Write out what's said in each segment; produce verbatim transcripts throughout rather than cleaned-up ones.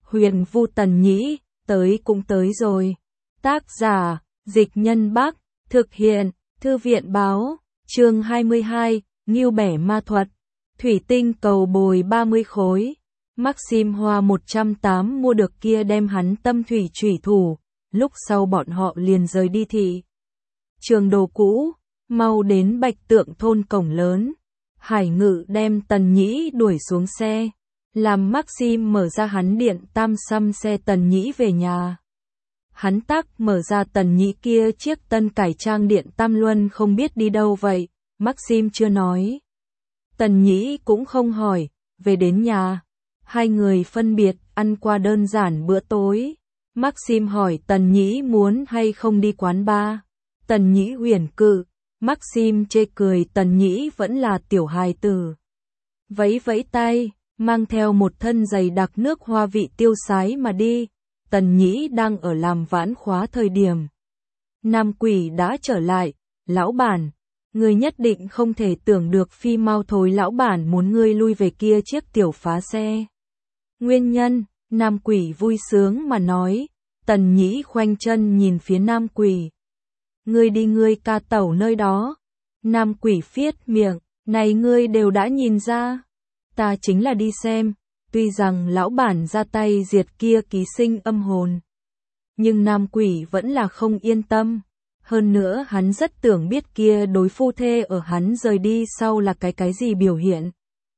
Huyền Vu Tần Nhĩ, tới cũng tới rồi. Tác giả, Dịch Nhân Bắc, thực hiện, Thư viện Báo, chương hai mươi hai, Ngưu Bẻ Ma Thuật, thủy tinh cầu bồi ba mươi khối. Maxim Hoa một trăm tám mua được kia đem hắn tâm thủy chủy thủ, lúc sau bọn họ liền rời đi thị trường đồ cũ, mau đến Bạch Tượng thôn cổng lớn. Hải Ngự đem Tần Nhĩ đuổi xuống xe, làm Maxim mở ra hắn điện tam xăm xe Tần Nhĩ về nhà. Hắn tắc mở ra Tần Nhĩ kia chiếc tân cải trang điện tam luân không biết đi đâu vậy, Maxim chưa nói. Tần Nhĩ cũng không hỏi, về đến nhà. Hai người phân biệt, ăn qua đơn giản bữa tối. Maxim hỏi Tần Nhĩ muốn hay không đi quán bar. Tần Nhĩ huyền cự. Maxim chê cười Tần Nhĩ vẫn là tiểu hài tử. Vẫy vẫy tay, mang theo một thân giày đặc nước hoa vị tiêu sái mà đi. Tần Nhĩ đang ở làm vãn khóa thời điểm. Nam Quỷ đã trở lại, lão bản. Ngươi nhất định không thể tưởng được phi mau thối lão bản muốn ngươi lui về kia chiếc tiểu phá xe. Nguyên nhân, Nam Quỷ vui sướng mà nói. Tần Nhĩ khoanh chân nhìn phía Nam Quỷ. Ngươi đi ngươi ca tẩu nơi đó. Nam Quỷ phiết miệng, này ngươi đều đã nhìn ra. Ta chính là đi xem, tuy rằng lão bản ra tay diệt kia ký sinh âm hồn. Nhưng Nam Quỷ vẫn là không yên tâm. Hơn nữa hắn rất tưởng biết kia đối phu thê ở hắn rời đi sau là cái cái gì biểu hiện.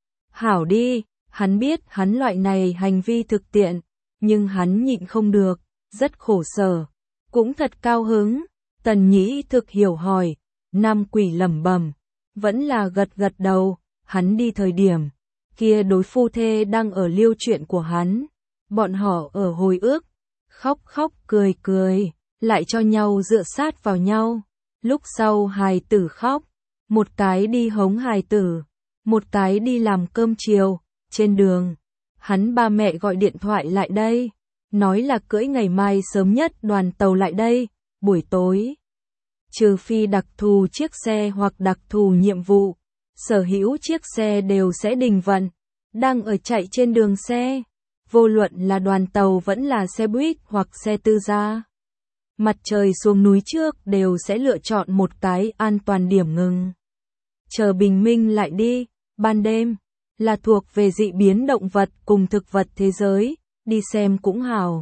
Hảo đi, hắn biết hắn loại này hành vi thực tiện, nhưng hắn nhịn không được, rất khổ sở, cũng thật cao hứng. Tần Nhĩ thực hiểu hỏi, Nam Quỷ lẩm bẩm, vẫn là gật gật đầu, hắn đi thời điểm, kia đối phu thê đang ở liêu chuyện của hắn, bọn họ ở hồi ức, khóc khóc cười cười, lại cho nhau dựa sát vào nhau, lúc sau hài tử khóc, một cái đi hống hài tử, một cái đi làm cơm chiều, trên đường, hắn ba mẹ gọi điện thoại lại đây, nói là cưỡi ngày mai sớm nhất đoàn tàu lại đây. Buổi tối, trừ phi đặc thù chiếc xe hoặc đặc thù nhiệm vụ, sở hữu chiếc xe đều sẽ đình vận, đang ở chạy trên đường xe, vô luận là đoàn tàu vẫn là xe buýt hoặc xe tư gia. Mặt trời xuống núi trước đều sẽ lựa chọn một cái an toàn điểm ngừng. Chờ bình minh lại đi, ban đêm, là thuộc về dị biến động vật cùng thực vật thế giới, đi xem cũng hào.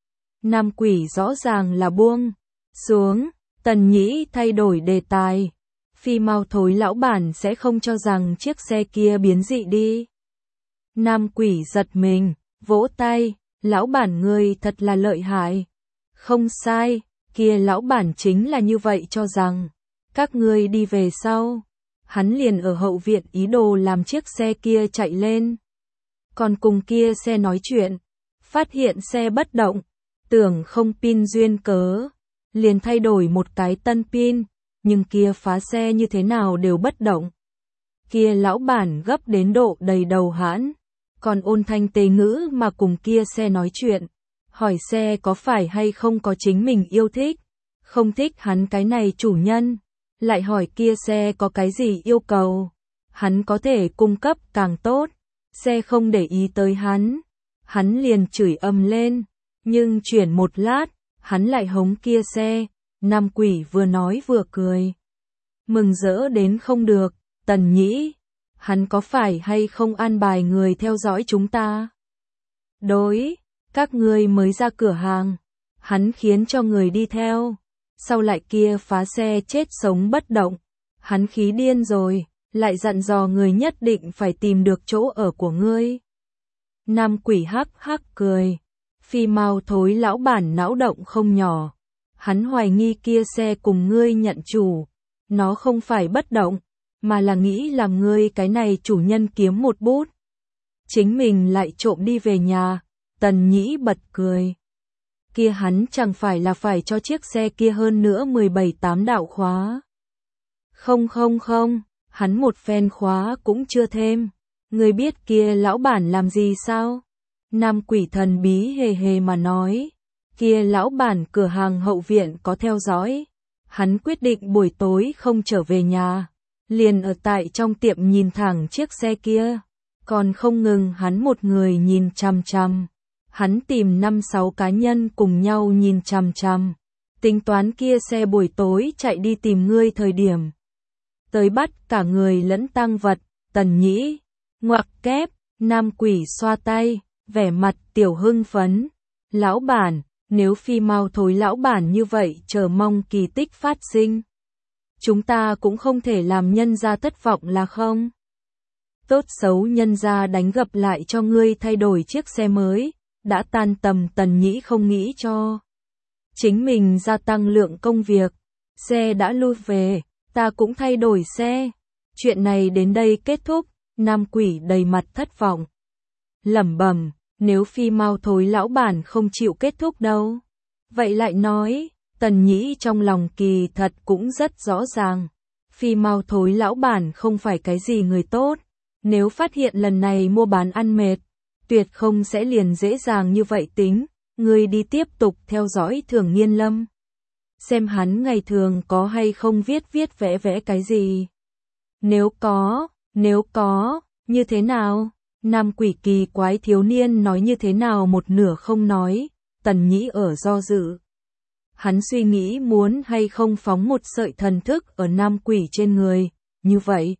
Nam Quỷ rõ ràng là buông xuống, Tần Nhĩ thay đổi đề tài. Phi mau thối lão bản sẽ không cho rằng chiếc xe kia biến dị đi. Nam Quỷ giật mình, vỗ tay, lão bản ngươi thật là lợi hại. Không sai, kia lão bản chính là như vậy cho rằng. Các ngươi đi về sau. Hắn liền ở hậu viện ý đồ làm chiếc xe kia chạy lên. Còn cùng kia xe nói chuyện. Phát hiện xe bất động. Tưởng không pin duyên cớ. Liền thay đổi một cái tân pin. Nhưng kia phá xe như thế nào đều bất động. Kia lão bản gấp đến độ đầy đầu hãn. Còn ôn thanh tế ngữ mà cùng kia xe nói chuyện. Hỏi xe có phải hay không có chính mình yêu thích. Không thích hắn cái này chủ nhân. Lại hỏi kia xe có cái gì yêu cầu. Hắn có thể cung cấp càng tốt. Xe không để ý tới hắn. Hắn liền chửi ầm lên. Nhưng chuyển một lát, hắn lại hống kia xe. Nam Quỷ vừa nói vừa cười. Mừng rỡ đến không được, Tần Nhĩ. Hắn có phải hay không an bài người theo dõi chúng ta? Đối, các ngươi mới ra cửa hàng. Hắn khiến cho người đi theo. Sau lại kia phá xe chết sống bất động. Hắn khí điên rồi, lại dặn dò người nhất định phải tìm được chỗ ở của ngươi. Nam Quỷ hắc hắc cười. Phi mau thối lão bản não động không nhỏ. Hắn hoài nghi kia xe cùng ngươi nhận chủ. Nó không phải bất động, mà là nghĩ làm ngươi cái này chủ nhân kiếm một bút. Chính mình lại trộm đi về nhà. Tần Nhĩ bật cười. Kia hắn chẳng phải là phải cho chiếc xe kia hơn nữa mười bảy tám đạo khóa. Không không không, hắn một phen khóa cũng chưa thêm. Ngươi biết kia lão bản làm gì sao? Nam Quỷ thần bí hề hề mà nói. Kia lão bản cửa hàng hậu viện có theo dõi. Hắn quyết định buổi tối không trở về nhà. Liền ở tại trong tiệm nhìn thẳng chiếc xe kia. Còn không ngừng hắn một người nhìn chằm chằm. Hắn tìm năm sáu cá nhân cùng nhau nhìn chằm chằm. Tính toán kia xe buổi tối chạy đi tìm ngươi thời điểm. Tới bắt cả người lẫn tang vật, Tần Nhĩ. Ngoặc kép, nam quỷ xoa tay, vẻ mặt tiểu hưng phấn. Lão bản, nếu phi mau thối lão bản như vậy chờ mong kỳ tích phát sinh. Chúng ta cũng không thể làm nhân gia thất vọng là không? Tốt xấu nhân gia đánh gập lại cho ngươi thay đổi chiếc xe mới, đã tan tầm. Tần Nhĩ không nghĩ cho chính mình gia tăng lượng công việc. Xe đã lui về, ta cũng thay đổi xe. Chuyện này đến đây kết thúc. Nam quỷ đầy mặt thất vọng. Lẩm bẩm, nếu phi mau thối lão bản không chịu kết thúc đâu. Vậy lại nói, Tần Nhĩ trong lòng kỳ thật cũng rất rõ ràng. Phi mau thối lão bản không phải cái gì người tốt. Nếu phát hiện lần này mua bán ăn mệt, tuyệt không sẽ liền dễ dàng như vậy tính. Ngươi đi tiếp tục theo dõi Thường Nghiên Lâm. Xem hắn ngày thường có hay không viết viết vẽ vẽ cái gì. Nếu có, nếu có, như thế nào? Nam quỷ kỳ quái thiếu niên nói như thế nào một nửa không nói. Tần Nhĩ ở do dự. Hắn suy nghĩ muốn hay không phóng một sợi thần thức ở nam quỷ trên người. Như vậy,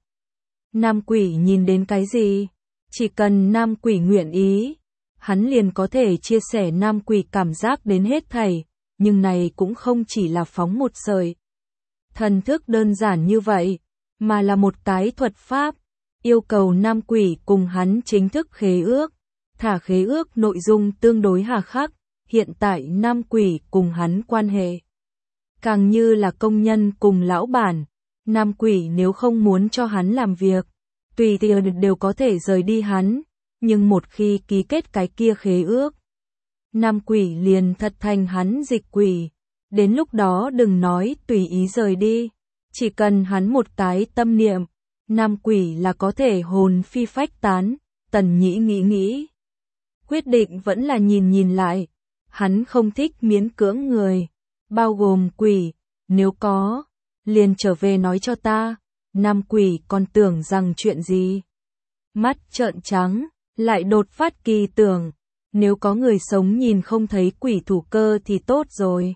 nam quỷ nhìn đến cái gì? Chỉ cần nam quỷ nguyện ý, hắn liền có thể chia sẻ nam quỷ cảm giác đến hết thảy. Nhưng này cũng không chỉ là phóng một sợi thần thức đơn giản như vậy, mà là một cái thuật pháp, yêu cầu nam quỷ cùng hắn chính thức khế ước. Thả khế ước nội dung tương đối hà khắc, hiện tại nam quỷ cùng hắn quan hệ càng như là công nhân cùng lão bản. Nam quỷ nếu không muốn cho hắn làm việc, tùy tiện đều có thể rời đi hắn, nhưng một khi ký kết cái kia khế ước, nam quỷ liền thật thành hắn dịch quỷ. Đến lúc đó đừng nói tùy ý rời đi, chỉ cần hắn một cái tâm niệm, nam quỷ là có thể hồn phi phách tán. Tần Nhĩ nghĩ nghĩ, quyết định vẫn là nhìn nhìn lại. Hắn không thích miễn cưỡng người, bao gồm quỷ. Nếu có, liền trở về nói cho ta. Nam quỷ còn tưởng rằng chuyện gì? Mắt trợn trắng, lại đột phát kỳ tưởng. Nếu có người sống nhìn không thấy quỷ thủ cơ thì tốt rồi.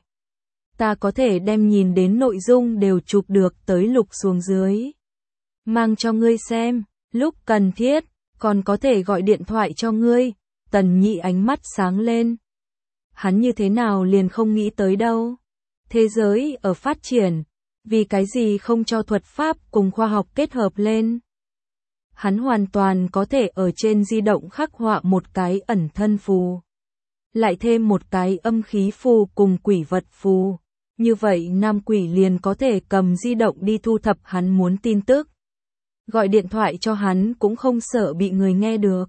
Ta có thể đem nhìn đến nội dung đều chụp được tới lục xuống dưới. Mang cho ngươi xem, lúc cần thiết, còn có thể gọi điện thoại cho ngươi. Tần Nhĩ ánh mắt sáng lên. Hắn như thế nào liền không nghĩ tới đâu. Thế giới ở phát triển, vì cái gì không cho thuật pháp cùng khoa học kết hợp lên. Hắn hoàn toàn có thể ở trên di động khắc họa một cái ẩn thân phù, lại thêm một cái âm khí phù cùng quỷ vật phù. Như vậy nam quỷ liền có thể cầm di động đi thu thập hắn muốn tin tức. Gọi điện thoại cho hắn cũng không sợ bị người nghe được.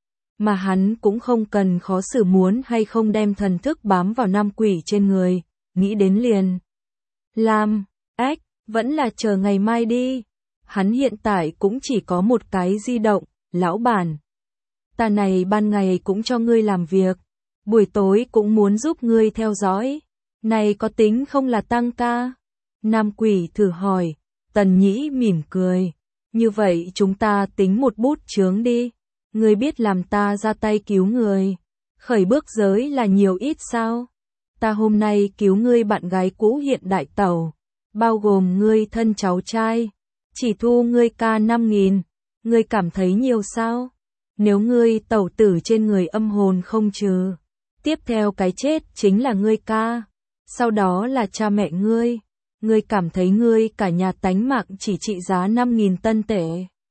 Mà hắn cũng không cần khó xử muốn hay không đem thần thức bám vào nam quỷ trên người. Nghĩ đến liền làm, ếch, vẫn là chờ ngày mai đi. Hắn hiện tại cũng chỉ có một cái di động. Lão bản, ta này ban ngày cũng cho ngươi làm việc, buổi tối cũng muốn giúp ngươi theo dõi. Này có tính không là tăng ca? Nam quỷ thử hỏi. Tần Nhĩ mỉm cười. Như vậy chúng ta tính một bút chướng đi. Ngươi biết làm ta ra tay cứu người, khởi bước giới là nhiều ít sao? Ta hôm nay cứu ngươi bạn gái cũ hiện đại tẩu, bao gồm ngươi thân cháu trai, chỉ thu ngươi ca năm nghìn. Ngươi cảm thấy nhiều sao? Nếu ngươi tẩu tử trên người âm hồn không trừ, tiếp theo cái chết chính là ngươi ca, sau đó là cha mẹ ngươi. Ngươi cảm thấy ngươi cả nhà tánh mạng chỉ trị giá năm nghìn tân tệ.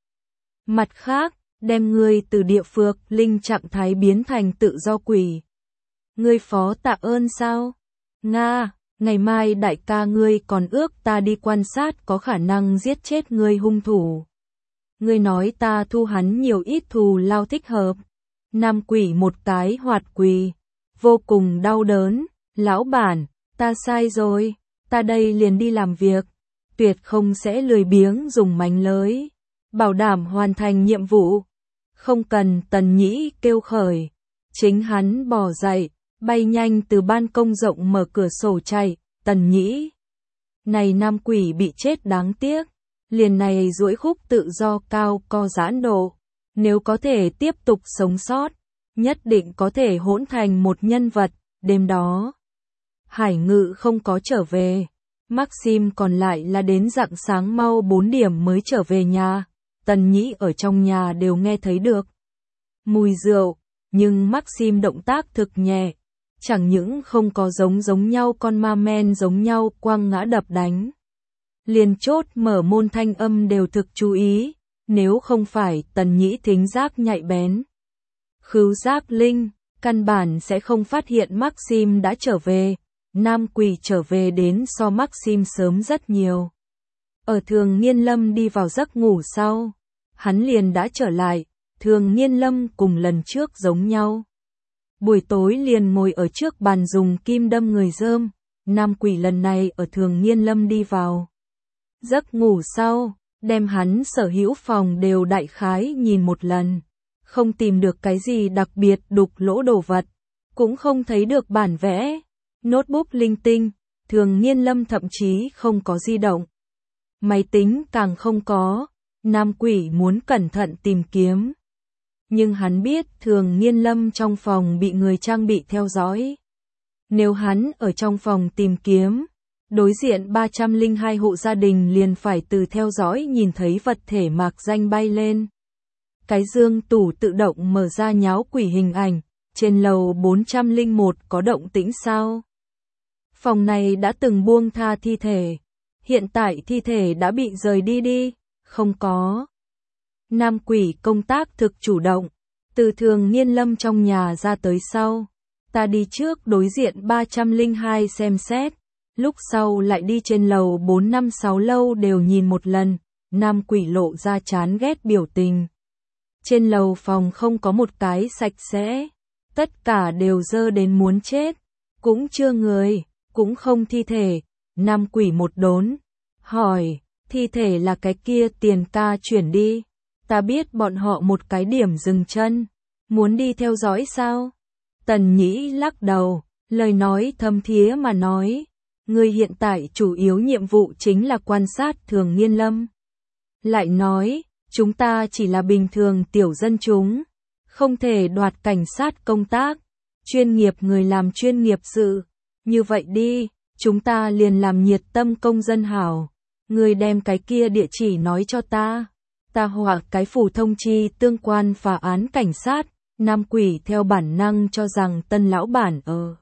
Mặt khác, đem ngươi từ địa phược linh trạng thái biến thành tự do quỷ. Ngươi phó tạ ơn sao? Nga, ngày mai đại ca ngươi còn ước ta đi quan sát có khả năng giết chết ngươi hung thủ. Ngươi nói ta thu hắn nhiều ít thù lao thích hợp. Nam quỷ một cái hoạt quỳ, vô cùng đau đớn. Lão bản, ta sai rồi, ta đây liền đi làm việc, tuyệt không sẽ lười biếng dùng mánh lới, bảo đảm hoàn thành nhiệm vụ. Không cần. Tần Nhĩ kêu khởi, chính hắn bò dậy, bay nhanh từ ban công rộng mở cửa sổ chạy. Tần Nhĩ, này nam quỷ bị chết đáng tiếc, liền này duỗi khúc tự do cao co giãn độ, nếu có thể tiếp tục sống sót, nhất định có thể hỗn thành một nhân vật. Đêm đó, Hải Ngự không có trở về, Maxim còn lại là đến rạng sáng mau bốn điểm mới trở về nhà. Tần Nhĩ ở trong nhà đều nghe thấy được mùi rượu, nhưng Maxim động tác thực nhẹ, chẳng những không có giống giống nhau con ma men giống nhau quăng ngã đập đánh. Liền chốt mở môn thanh âm đều thực chú ý, nếu không phải Tần Nhĩ thính giác nhạy bén, khứu giác linh, căn bản sẽ không phát hiện Maxim đã trở về. Nam Quỷ trở về đến so Maxim sớm rất nhiều. Ở Thường Nghiên Lâm đi vào giấc ngủ sau, hắn liền đã trở lại. Thường Nghiên Lâm cùng lần trước giống nhau. Buổi tối liền ngồi ở trước bàn dùng kim đâm người rơm. Nam Quỷ lần này ở Thường Nghiên Lâm đi vào giấc ngủ sau, đem hắn sở hữu phòng đều đại khái nhìn một lần. Không tìm được cái gì đặc biệt đục lỗ đồ vật, cũng không thấy được bản vẽ, notebook linh tinh. Thường Nghiên Lâm thậm chí không có di động, máy tính càng không có. Nam Quỷ muốn cẩn thận tìm kiếm, nhưng hắn biết Thường Nghiên Lâm trong phòng bị người trang bị theo dõi. Nếu hắn ở trong phòng tìm kiếm, đối diện ba trăm lẻ hai hộ gia đình liền phải từ theo dõi nhìn thấy vật thể mạc danh bay lên. Cái dương tủ tự động mở ra nháo quỷ hình ảnh, trên lầu bốn trăm lẻ một có động tĩnh sao? Phòng này đã từng buông tha thi thể, hiện tại thi thể đã bị rời đi đi, không có. Nam Quỷ công tác thực chủ động, từ Thường Nghiên Lâm trong nhà ra tới sau, ta đi trước đối diện ba trăm lẻ hai xem xét, lúc sau lại đi trên lầu bốn năm sáu lâu đều nhìn một lần. Nam Quỷ lộ ra chán ghét biểu tình. Trên lầu phòng không có một cái sạch sẽ, tất cả đều dơ đến muốn chết, cũng chưa người, cũng không thi thể. Nam Quỷ một đốn, hỏi, thi thể là cái kia Tiền ca chuyển đi, ta biết bọn họ một cái điểm dừng chân, muốn đi theo dõi sao? Tần Nhĩ lắc đầu, lời nói thâm thía mà nói, người hiện tại chủ yếu nhiệm vụ chính là quan sát Thường Nghiên Lâm. Lại nói, chúng ta chỉ là bình thường tiểu dân chúng, không thể đoạt cảnh sát công tác, chuyên nghiệp người làm chuyên nghiệp sự. Như vậy đi, chúng ta liền làm nhiệt tâm công dân hảo, người đem cái kia địa chỉ nói cho ta, ta hoặc cái phủ thông chi tương quan phá án cảnh sát. Nam Quỷ theo bản năng cho rằng Tân lão bản ở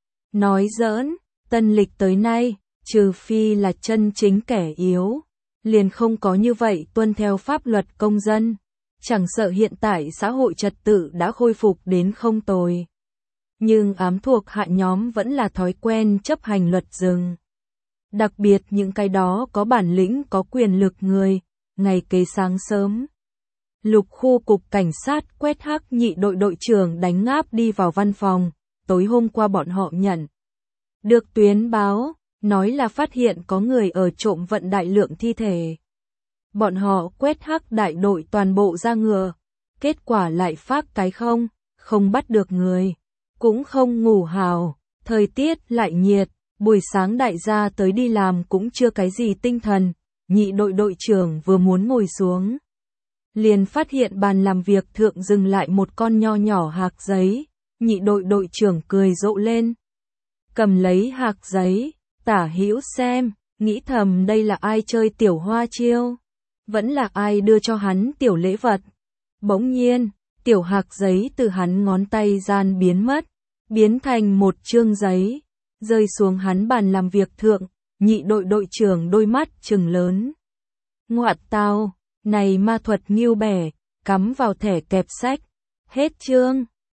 nói giỡn. Tân lịch tới nay, trừ phi là chân chính kẻ yếu, liền không có như vậy tuân theo pháp luật công dân. Chẳng sợ hiện tại xã hội trật tự đã khôi phục đến không tồi, nhưng ám thuộc hạ nhóm vẫn là thói quen chấp hành luật rừng. Đặc biệt những cái đó có bản lĩnh có quyền lực người. Ngày kế sáng sớm, Lục khu cục cảnh sát quét hắc nhị đội đội trưởng đánh ngáp đi vào văn phòng. Tối hôm qua bọn họ nhận được tuyến báo, nói là phát hiện có người ở trộm vận đại lượng thi thể. Bọn họ quét hắc đại đội toàn bộ ra ngựa, kết quả lại phát cái không, không bắt được người, cũng không ngủ hào, thời tiết lại nhiệt, buổi sáng đại gia tới đi làm cũng chưa cái gì tinh thần. Nhị đội đội trưởng vừa muốn ngồi xuống, liền phát hiện bàn làm việc thượng dừng lại một con nho nhỏ hạc giấy. Nhị đội đội trưởng cười rộ lên, cầm lấy hạc giấy, tả hữu xem, nghĩ thầm đây là ai chơi tiểu hoa chiêu, vẫn là ai đưa cho hắn tiểu lễ vật. Bỗng nhiên, tiểu hạc giấy từ hắn ngón tay gian biến mất, biến thành một chương giấy, rơi xuống hắn bàn làm việc thượng. Nhị đội đội trưởng đôi mắt trừng lớn. Ngoạt tao, này ma thuật nghiêu bẻ, cắm vào thẻ kẹp sách. Hết chương.